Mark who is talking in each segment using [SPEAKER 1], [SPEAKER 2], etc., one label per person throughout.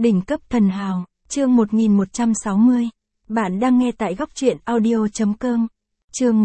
[SPEAKER 1] Đỉnh cấp thần hào, chương 1160. Bạn đang nghe tại góc truyện audio.com. Chương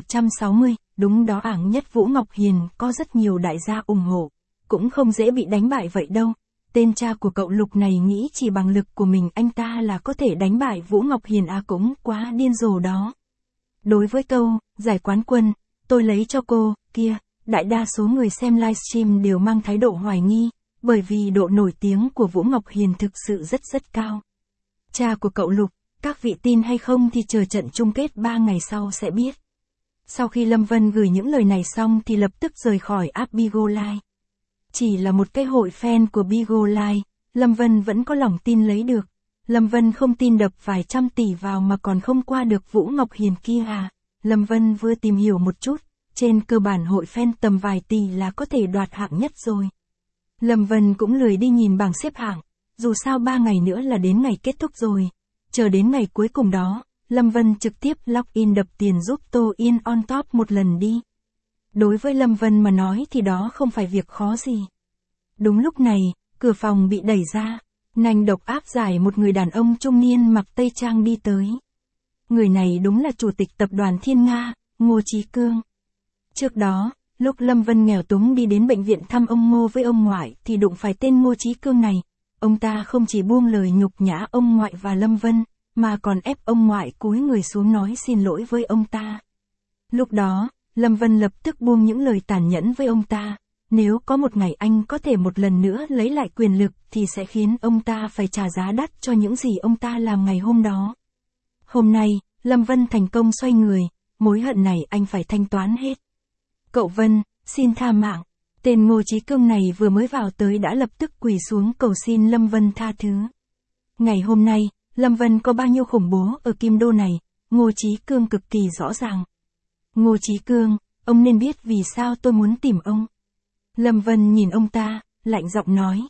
[SPEAKER 1] 1160, đúng đó ảng nhất Vũ Ngọc Hiền có rất nhiều đại gia ủng hộ. Cũng không dễ bị đánh bại vậy đâu. Tên cha của cậu Lục này nghĩ chỉ bằng lực của mình anh ta là có thể đánh bại Vũ Ngọc Hiền cũng quá điên rồ đó. Đối với câu, giải quán quân, tôi lấy cho cô, kia, đại đa số người xem livestream đều mang thái độ hoài nghi, bởi vì độ nổi tiếng của Vũ Ngọc Hiền thực sự rất cao. Cha của cậu Lục, các vị tin hay không thì chờ trận chung kết 3 ngày sau sẽ biết. Sau khi Lâm Vân gửi những lời này xong thì lập tức rời khỏi app Bigo Live. Chỉ là một cái hội fan của Bigo Live, Lâm Vân vẫn có lòng tin lấy được. Lâm Vân không tin đập vài trăm tỷ vào mà còn không qua được Vũ Ngọc Hiền kia à. Lâm Vân vừa tìm hiểu một chút, trên cơ bản hội fan tầm vài tỷ là có thể đoạt hạng nhất rồi. Lâm Vân cũng lười đi nhìn bảng xếp hạng, dù sao 3 ngày nữa là đến ngày kết thúc rồi. Chờ đến ngày cuối cùng đó, Lâm Vân trực tiếp login đập tiền giúp Tô Yên on top một lần đi. Đối với Lâm Vân mà nói thì đó không phải việc khó gì. Đúng lúc này, cửa phòng bị đẩy ra, nanh độc áp giải một người đàn ông trung niên mặc tây trang đi tới. Người này đúng là chủ tịch tập đoàn Thiên Nga, Ngô Chí Cương. Trước đó, lúc Lâm Vân nghèo túng đi đến bệnh viện thăm ông Ngô với ông ngoại thì đụng phải tên Ngô Chí Cương này. Ông ta không chỉ buông lời nhục nhã ông ngoại và Lâm Vân, mà còn ép ông ngoại cúi người xuống nói xin lỗi với ông ta. Lúc đó, Lâm Vân lập tức buông những lời tàn nhẫn với ông ta. Nếu có một ngày anh có thể một lần nữa lấy lại quyền lực thì sẽ khiến ông ta phải trả giá đắt cho những gì ông ta làm ngày hôm đó. Hôm nay, Lâm Vân thành công xoay người, mối hận này anh phải thanh toán hết. Cậu Vân, xin tha mạng. Tên Ngô Chí Cương này vừa mới vào tới đã lập tức quỳ xuống cầu xin Lâm Vân tha thứ. Ngày hôm nay, Lâm Vân có bao nhiêu khủng bố ở Kim Đô này, Ngô Chí Cương cực kỳ rõ ràng. Ngô Chí Cương, ông nên biết vì sao tôi muốn tìm ông. Lâm Vân nhìn ông ta, lạnh giọng nói.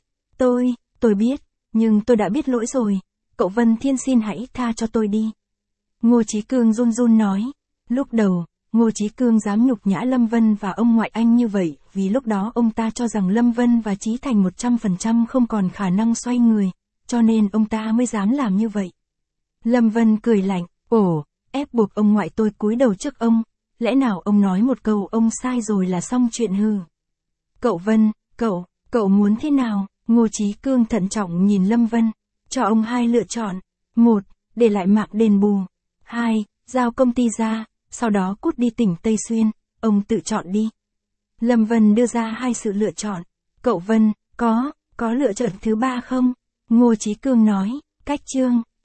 [SPEAKER 1] Tôi biết, nhưng tôi đã biết lỗi rồi. Cậu Vân Thiên xin hãy tha cho tôi đi. Ngô Chí Cương run run nói. Lúc đầu, Ngô Chí Cương dám nhục nhã Lâm Vân và ông ngoại anh như vậy vì lúc đó ông ta cho rằng Lâm Vân và Chí Thành 100% không còn khả năng xoay người, cho nên ông ta mới dám làm như vậy. Lâm Vân cười lạnh, ép buộc ông ngoại tôi cúi đầu trước ông, lẽ nào ông nói một câu ông sai rồi là xong chuyện hư. Cậu Vân, cậu muốn thế nào? Ngô Chí Cương thận trọng nhìn Lâm Vân, cho ông 2 lựa chọn. 1, để lại mạng đền bù. 2, giao công ty ra, sau đó cút đi tỉnh Tây Xuyên, ông tự chọn đi. Lâm Vân đưa ra 2 sự lựa chọn. Cậu Vân, có lựa chọn thứ 3 không? Ngô Chí Cương nói, cách chương.